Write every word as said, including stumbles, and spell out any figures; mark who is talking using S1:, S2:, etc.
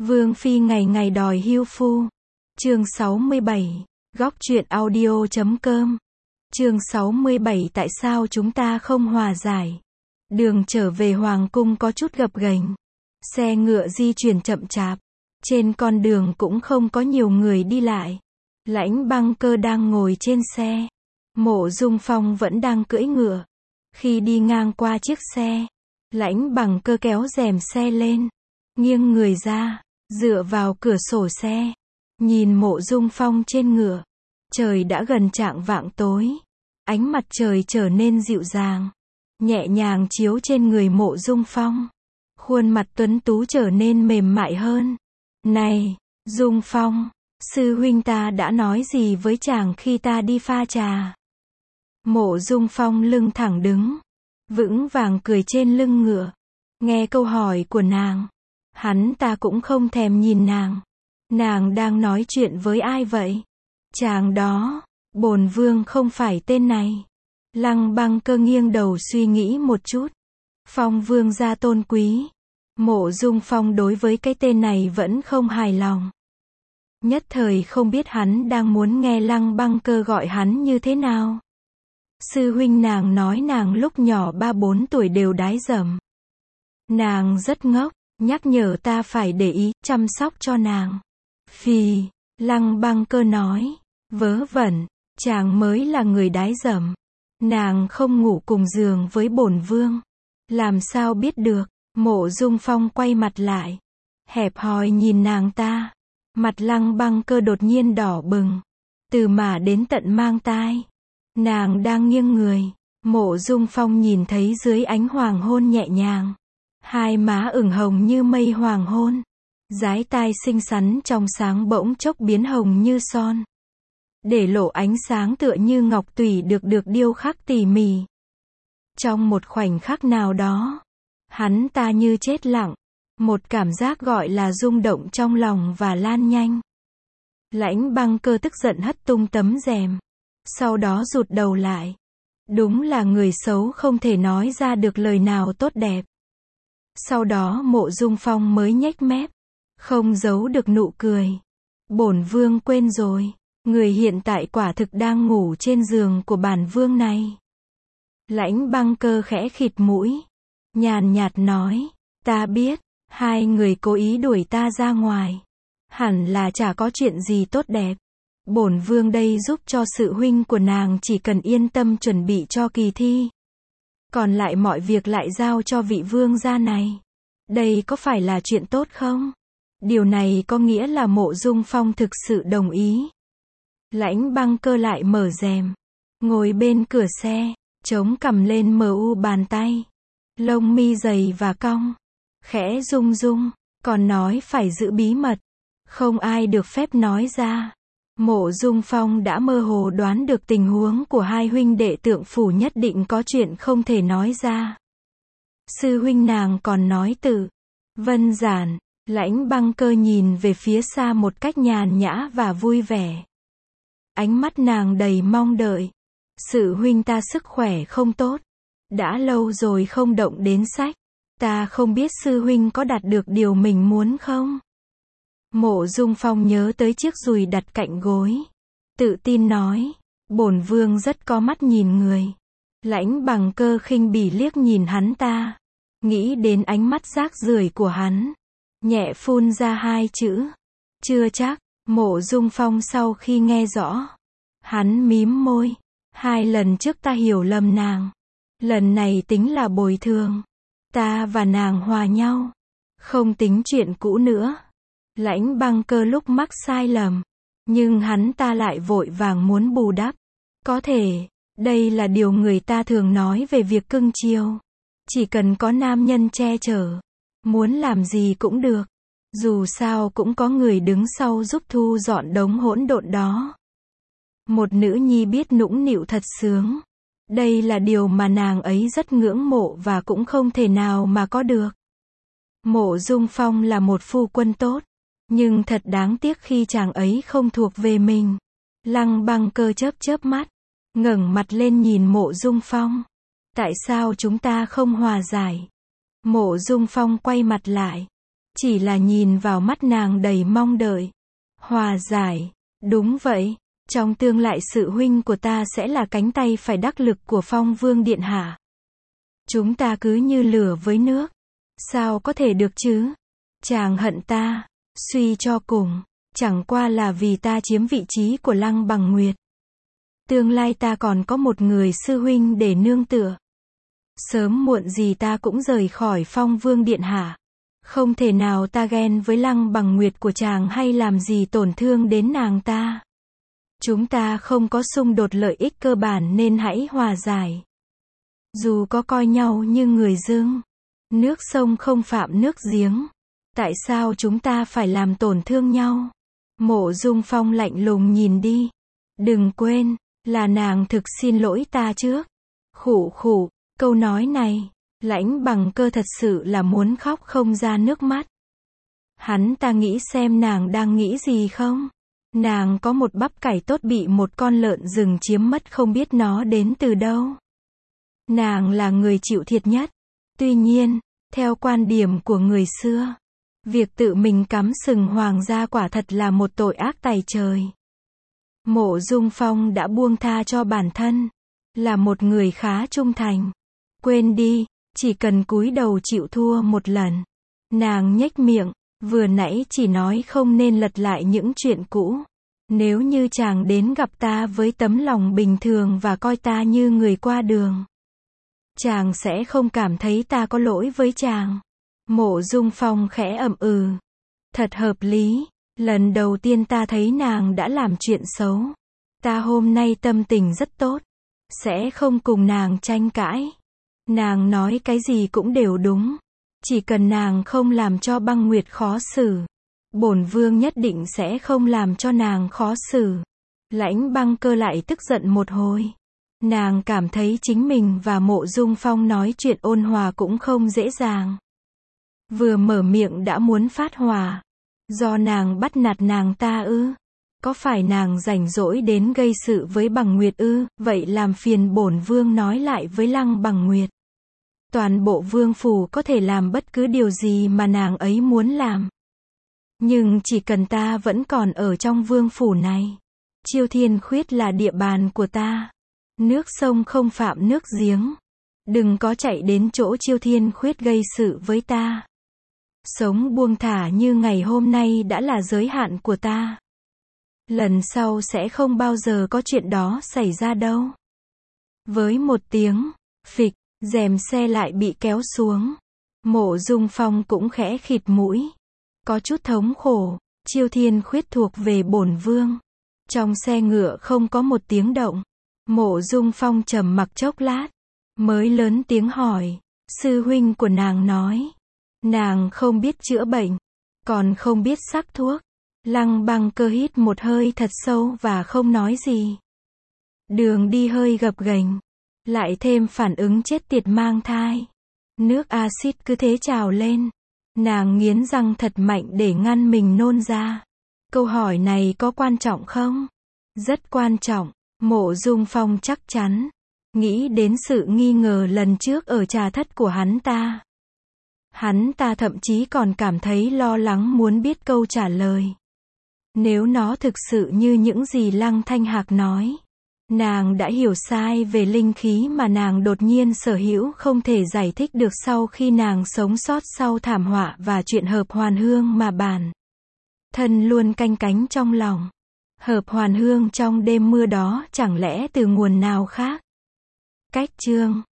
S1: Vương phi ngày ngày đòi hưu phu. Chương sáu mươi bảy. Góc truyện audio chấm com. Chương sáu mươi bảy. Tại sao chúng ta không hòa giải? Đường trở về hoàng cung có chút gập ghềnh. Xe ngựa di chuyển chậm chạp. Trên con đường cũng không có nhiều người đi lại. Lãnh Băng Cơ đang ngồi trên xe. Mộ Dung Phong vẫn đang cưỡi ngựa. Khi đi ngang qua chiếc xe, Lãnh Băng Cơ kéo rèm xe lên, nghiêng người ra, dựa vào cửa sổ xe, nhìn Mộ Dung Phong trên ngựa. Trời đã gần chạng vạng tối, ánh mặt trời trở nên dịu dàng, nhẹ nhàng chiếu trên người Mộ Dung Phong. Khuôn mặt tuấn tú trở nên mềm mại hơn. Này, Dung Phong, sư huynh ta đã nói gì với chàng khi ta đi pha trà? Mộ Dung Phong lưng thẳng đứng, vững vàng cười trên lưng ngựa. Nghe câu hỏi của nàng, hắn ta cũng không thèm nhìn nàng. Nàng đang nói chuyện với ai vậy? Chàng đó, bổn vương không phải tên này. Lăng Băng Cơ nghiêng đầu suy nghĩ một chút. Phong vương gia tôn quý. Mộ Dung Phong đối với cái tên này vẫn không hài lòng. Nhất thời không biết hắn đang muốn nghe Lăng Băng Cơ gọi hắn như thế nào. Sư huynh nàng nói nàng lúc nhỏ ba bốn tuổi đều đái dầm. Nàng rất ngốc, nhắc nhở ta phải để ý, chăm sóc cho nàng. Phì, Lăng Băng Cơ nói, vớ vẩn, chàng mới là người đái dầm. Nàng không ngủ cùng giường với bổn vương. Làm sao biết được? Mộ Dung Phong quay mặt lại, hẹp hòi nhìn nàng ta. Mặt Lăng Băng Cơ đột nhiên đỏ bừng, từ mà đến tận mang tai. Nàng đang nghiêng người, Mộ Dung Phong nhìn thấy dưới ánh hoàng hôn nhẹ nhàng, hai má ửng hồng như mây hoàng hôn, dái tai xinh xắn trong sáng bỗng chốc biến hồng như son, để lộ ánh sáng tựa như ngọc tùy được được điêu khắc tỉ mỉ. Trong một khoảnh khắc nào đó, hắn ta như chết lặng, một cảm giác gọi là rung động trong lòng và lan nhanh. Lãnh Băng Cơ tức giận hất tung tấm rèm, sau đó rụt đầu lại. Đúng là người xấu không thể nói ra được lời nào tốt đẹp. Sau đó Mộ Dung Phong mới nhếch mép, không giấu được nụ cười. Bổn vương quên rồi, người hiện tại quả thực đang ngủ trên giường của bản vương này. Lãnh Băng Cơ khẽ khịt mũi, nhàn nhạt nói, ta biết, hai người cố ý đuổi ta ra ngoài. Hẳn là chả có chuyện gì tốt đẹp. Bổn vương đây giúp cho sự huynh của nàng chỉ cần yên tâm chuẩn bị cho kỳ thi. Còn lại mọi việc lại giao cho vị vương gia này. Đây có phải là chuyện tốt không? Điều này có nghĩa là Mộ Dung Phong thực sự đồng ý. Lãnh Băng Cơ lại mở rèm, ngồi bên cửa xe, chống cằm lên mờ u bàn tay. Lông mi dày và cong, khẽ rung rung, còn nói phải giữ bí mật. Không ai được phép nói ra. Mộ Dung Phong đã mơ hồ đoán được tình huống của hai huynh đệ Tượng Phủ nhất định có chuyện không thể nói ra. Sư huynh nàng còn nói từ vân giản. Lãnh Băng Cơ nhìn về phía xa một cách nhàn nhã và vui vẻ. Ánh mắt nàng đầy mong đợi. Sự huynh ta sức khỏe không tốt. Đã lâu rồi không động đến sách. Ta không biết sư huynh có đạt được điều mình muốn không? Mộ Dung Phong nhớ tới chiếc dùi đặt cạnh gối, tự tin nói, bổn vương rất có mắt nhìn người. Lãnh Băng Cơ khinh bỉ liếc nhìn hắn ta, nghĩ đến ánh mắt rác rưởi của hắn, nhẹ phun ra hai chữ, chưa chắc. Mộ Dung Phong sau khi nghe rõ, hắn mím môi, hai lần trước ta hiểu lầm nàng, lần này tính là bồi thường. Ta và nàng hòa nhau, không tính chuyện cũ nữa. Lãnh Băng Cơ lúc mắc sai lầm, nhưng hắn ta lại vội vàng muốn bù đắp. Có thể, đây là điều người ta thường nói về việc cưng chiều. Chỉ cần có nam nhân che chở, muốn làm gì cũng được. Dù sao cũng có người đứng sau giúp thu dọn đống hỗn độn đó. Một nữ nhi biết nũng nịu thật sướng. Đây là điều mà nàng ấy rất ngưỡng mộ và cũng không thể nào mà có được. Mộ Dung Phong là một phu quân tốt, nhưng thật đáng tiếc khi chàng ấy không thuộc về mình. Lăng Băng Cơ chớp chớp mắt, ngẩng mặt lên nhìn Mộ Dung Phong. Tại sao chúng ta không hòa giải? Mộ Dung Phong quay mặt lại, chỉ là nhìn vào mắt nàng đầy mong đợi. Hòa giải, đúng vậy, trong tương lai sự huynh của ta sẽ là cánh tay phải đắc lực của Phong Vương Điện Hạ. Chúng ta cứ như lửa với nước, sao có thể được chứ? Chàng hận ta, suy cho cùng, chẳng qua là vì ta chiếm vị trí của Lăng Bằng Nguyệt. Tương lai ta còn có một người sư huynh để nương tựa. Sớm muộn gì ta cũng rời khỏi Phong Vương Điện Hạ. Không thể nào ta ghen với Lăng Bằng Nguyệt của chàng hay làm gì tổn thương đến nàng ta. Chúng ta không có xung đột lợi ích cơ bản nên hãy hòa giải. Dù có coi nhau như người dưng, nước sông không phạm nước giếng. Tại sao chúng ta phải làm tổn thương nhau? Mộ Dung Phong lạnh lùng nhìn đi. Đừng quên, là nàng thực xin lỗi ta trước. Khụ khụ, câu nói này, Lãnh Bằng Cơ thật sự là muốn khóc không ra nước mắt. Hắn ta nghĩ xem nàng đang nghĩ gì không? Nàng có một bắp cải tốt bị một con lợn rừng chiếm mất không biết nó đến từ đâu. Nàng là người chịu thiệt nhất. Tuy nhiên, theo quan điểm của người xưa, việc tự mình cắm sừng hoàng gia quả thật là một tội ác tày trời. Mộ Dung Phong đã buông tha cho bản thân, là một người khá trung thành. Quên đi, chỉ cần cúi đầu chịu thua một lần. Nàng nhếch miệng, vừa nãy chỉ nói không nên lật lại những chuyện cũ. Nếu như chàng đến gặp ta với tấm lòng bình thường và coi ta như người qua đường, chàng sẽ không cảm thấy ta có lỗi với chàng. Mộ Dung Phong khẽ ậm ừ. Thật hợp lý, lần đầu tiên ta thấy nàng đã làm chuyện xấu. Ta hôm nay tâm tình rất tốt, sẽ không cùng nàng tranh cãi. Nàng nói cái gì cũng đều đúng. Chỉ cần nàng không làm cho Băng Nguyệt khó xử, bổn vương nhất định sẽ không làm cho nàng khó xử. Lãnh Băng Cơ lại tức giận một hồi. Nàng cảm thấy chính mình và Mộ Dung Phong nói chuyện ôn hòa cũng không dễ dàng. Vừa mở miệng đã muốn phát hỏa. Do nàng bắt nạt nàng ta ư? Có phải nàng rảnh rỗi đến gây sự với Bằng Nguyệt ư? Vậy làm phiền bổn vương nói lại với Lăng Bằng Nguyệt. Toàn bộ vương phủ có thể làm bất cứ điều gì mà nàng ấy muốn làm. Nhưng chỉ cần ta vẫn còn ở trong vương phủ này, Chiêu Thiên Khuyết là địa bàn của ta. Nước sông không phạm nước giếng. Đừng có chạy đến chỗ Chiêu Thiên Khuyết gây sự với ta. Sống buông thả như ngày hôm nay đã là giới hạn của ta. Lần sau sẽ không bao giờ có chuyện đó xảy ra đâu. Với một tiếng phịch, rèm xe lại bị kéo xuống. Mộ Dung Phong cũng khẽ khịt mũi, có chút thống khổ. Chiêu Thiên Khuyết thuộc về bổn vương. Trong xe ngựa không có một tiếng động. Mộ Dung Phong trầm mặc chốc lát, mới lớn tiếng hỏi. Sư huynh của nàng nói, nàng không biết chữa bệnh, còn không biết sắc thuốc. Lăng Băng Cơ hít một hơi thật sâu và không nói gì. Đường đi hơi gập ghềnh, lại thêm phản ứng chết tiệt mang thai. Nước axit cứ thế trào lên. Nàng nghiến răng thật mạnh để ngăn mình nôn ra. Câu hỏi này có quan trọng không? Rất quan trọng. Mộ Dung Phong chắc chắn. Nghĩ đến sự nghi ngờ lần trước ở trà thất của hắn ta. Hắn ta thậm chí còn cảm thấy lo lắng muốn biết câu trả lời. Nếu nó thực sự như những gì Lăng Thanh Hạc nói, nàng đã hiểu sai về linh khí mà nàng đột nhiên sở hữu không thể giải thích được sau khi nàng sống sót sau thảm họa và chuyện Hợp Hoàn Hương mà bản thân luôn canh cánh trong lòng. Hợp Hoàn Hương trong đêm mưa đó chẳng lẽ từ nguồn nào khác? Cách chương